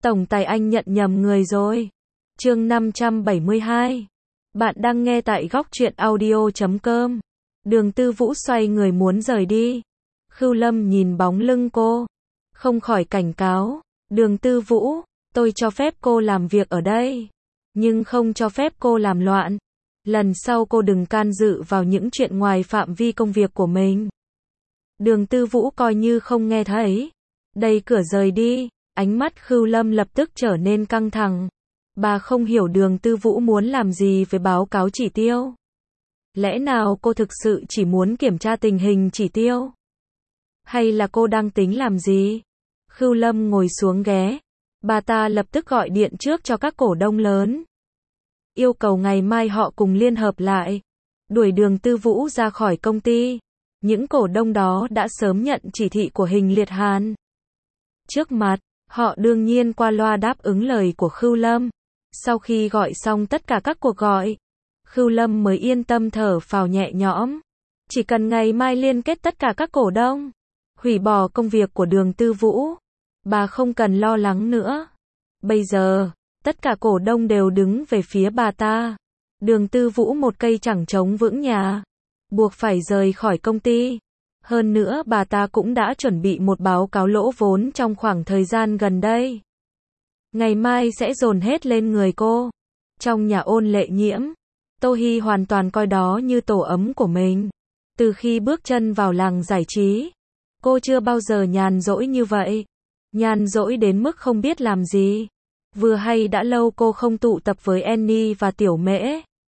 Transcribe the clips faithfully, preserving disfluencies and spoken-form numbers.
Tổng tài anh nhận nhầm người rồi. Chương năm trăm bảy mươi hai. Bạn đang nghe tại góc truyện audio chấm com. Đường Tư Vũ xoay người muốn rời đi. Khưu Lâm nhìn bóng lưng cô, không khỏi cảnh cáo. Đường Tư Vũ, tôi cho phép cô làm việc ở đây, nhưng không cho phép cô làm loạn. Lần sau cô đừng can dự vào những chuyện ngoài phạm vi công việc của mình. Đường Tư Vũ coi như không nghe thấy, đẩy cửa rời đi. Ánh mắt Khưu Lâm lập tức trở nên căng thẳng. Bà không hiểu Đường Tư Vũ muốn làm gì với báo cáo chỉ tiêu. Lẽ nào cô thực sự chỉ muốn kiểm tra tình hình chỉ tiêu? Hay là cô đang tính làm gì? Khưu Lâm ngồi xuống ghế. Bà ta lập tức gọi điện trước cho các cổ đông lớn, yêu cầu ngày mai họ cùng liên hợp lại, đuổi Đường Tư Vũ ra khỏi công ty. Những cổ đông đó đã sớm nhận chỉ thị của Hình Liệt Hàn. Trước mặt, họ đương nhiên qua loa đáp ứng lời của Khưu Lâm. Sau khi gọi xong tất cả các cuộc gọi, Khưu Lâm mới yên tâm thở phào nhẹ nhõm. Chỉ cần ngày mai liên kết tất cả các cổ đông, hủy bỏ công việc của Đường Tư Vũ, bà không cần lo lắng nữa. Bây giờ, tất cả cổ đông đều đứng về phía bà ta. Đường Tư Vũ một cây chẳng chống vững nhà, buộc phải rời khỏi công ty. Hơn nữa bà ta cũng đã chuẩn bị một báo cáo lỗ vốn trong khoảng thời gian gần đây. Ngày mai sẽ dồn hết lên người cô. Trong nhà Ôn Lệ Nhiễm, Tô Hi hoàn toàn coi đó như tổ ấm của mình. Từ khi bước chân vào làng giải trí, cô chưa bao giờ nhàn rỗi như vậy. Nhàn rỗi đến mức không biết làm gì. Vừa hay đã lâu cô không tụ tập với Annie và Tiểu Mễ.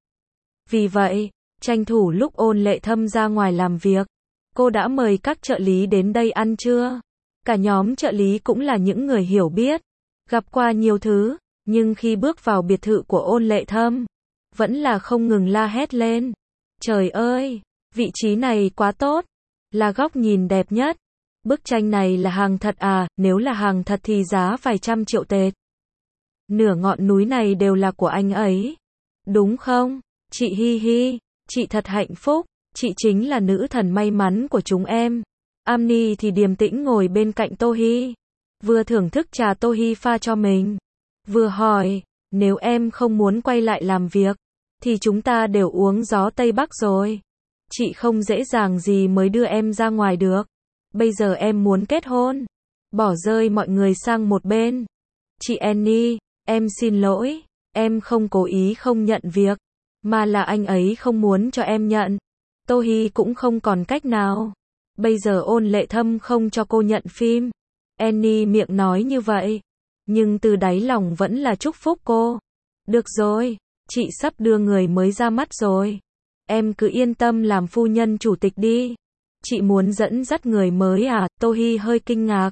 Vì vậy, tranh thủ lúc Ôn Lệ Thâm ra ngoài làm việc, cô đã mời các trợ lý đến đây ăn trưa. Cả nhóm trợ lý cũng là những người hiểu biết, gặp qua nhiều thứ, nhưng khi bước vào biệt thự của Ôn Lệ Thâm, vẫn là không ngừng la hét lên. Trời ơi, vị trí này quá tốt, là góc nhìn đẹp nhất. Bức tranh này là hàng thật à, nếu là hàng thật thì giá vài trăm triệu tệ. Nửa ngọn núi này đều là của anh ấy, đúng không? Chị Hi Hi, chị thật hạnh phúc, chị chính là nữ thần may mắn của chúng em. Amni thì điềm tĩnh ngồi bên cạnh Tô Hi, vừa thưởng thức trà Tô Hi pha cho mình, vừa hỏi, nếu em không muốn quay lại làm việc, thì chúng ta đều uống gió Tây Bắc rồi. Chị không dễ dàng gì mới đưa em ra ngoài được. Bây giờ em muốn kết hôn, bỏ rơi mọi người sang một bên. Chị Annie, em xin lỗi, em không cố ý không nhận việc, mà là anh ấy không muốn cho em nhận. Tô Hi cũng không còn cách nào. Bây giờ Ôn Lệ Thâm không cho cô nhận phim. Annie miệng nói như vậy, nhưng từ đáy lòng vẫn là chúc phúc cô. Được rồi, chị sắp đưa người mới ra mắt rồi. Em cứ yên tâm làm phu nhân chủ tịch đi. Chị muốn dẫn dắt người mới à? Tô Hi hơi kinh ngạc.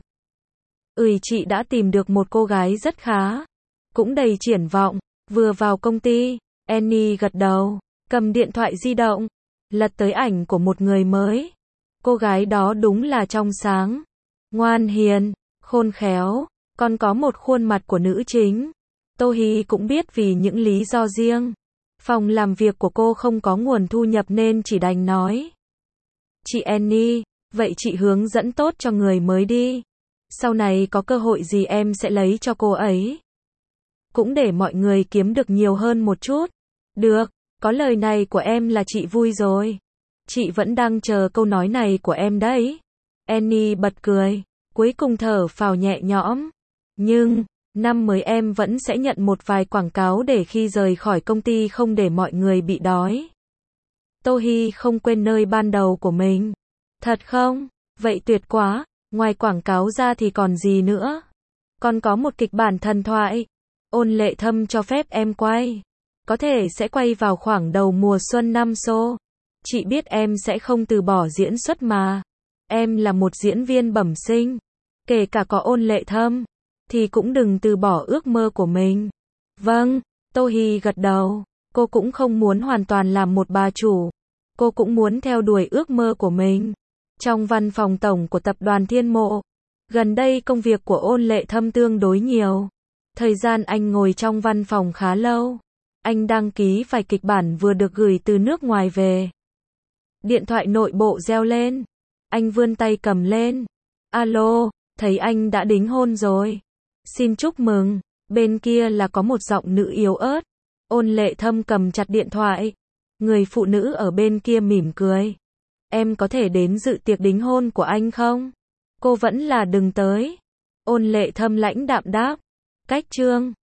Ừ, chị đã tìm được một cô gái rất khá, cũng đầy triển vọng. Vừa vào công ty, Annie gật đầu, cầm điện thoại di động, lật tới ảnh của một người mới. Cô gái đó đúng là trong sáng, ngoan hiền, khôn khéo, còn có một khuôn mặt của nữ chính. Tô Hi cũng biết vì những lý do riêng, phòng làm việc của cô không có nguồn thu nhập nên chỉ đành nói. Chị Annie, vậy chị hướng dẫn tốt cho người mới đi. Sau này có cơ hội gì em sẽ lấy cho cô ấy. Cũng để mọi người kiếm được nhiều hơn một chút. Được, có lời này của em là chị vui rồi. Chị vẫn đang chờ câu nói này của em đấy. Annie bật cười, cuối cùng thở phào nhẹ nhõm. Nhưng, năm mới em vẫn sẽ nhận một vài quảng cáo để khi rời khỏi công ty không để mọi người bị đói. Tô Hi không quên nơi ban đầu của mình. Thật không? Vậy tuyệt quá, ngoài quảng cáo ra thì còn gì nữa? Còn có một kịch bản thần thoại. Ôn Lệ Thâm cho phép em quay. Có thể sẽ quay vào khoảng đầu mùa xuân năm xô. Chị biết em sẽ không từ bỏ diễn xuất mà. Em là một diễn viên bẩm sinh. Kể cả có Ôn Lệ Thâm, thì cũng đừng từ bỏ ước mơ của mình. Vâng, Tô Hi gật đầu. Cô cũng không muốn hoàn toàn làm một bà chủ. Cô cũng muốn theo đuổi ước mơ của mình. Trong văn phòng tổng của tập đoàn Thiên Mộ, gần đây công việc của Ôn Lệ Thâm tương đối nhiều. Thời gian anh ngồi trong văn phòng khá lâu. Anh đăng ký vài kịch bản vừa được gửi từ nước ngoài về. Điện thoại nội bộ reo lên. Anh vươn tay cầm lên. Alo, thấy anh đã đính hôn rồi. Xin chúc mừng. Bên kia là có một giọng nữ yếu ớt. Ôn Lệ Thâm cầm chặt điện thoại. Người phụ nữ ở bên kia mỉm cười. Em có thể đến dự tiệc đính hôn của anh không? Cô vẫn là đừng tới. Ôn Lệ Thâm lãnh đạm đáp. Cách chương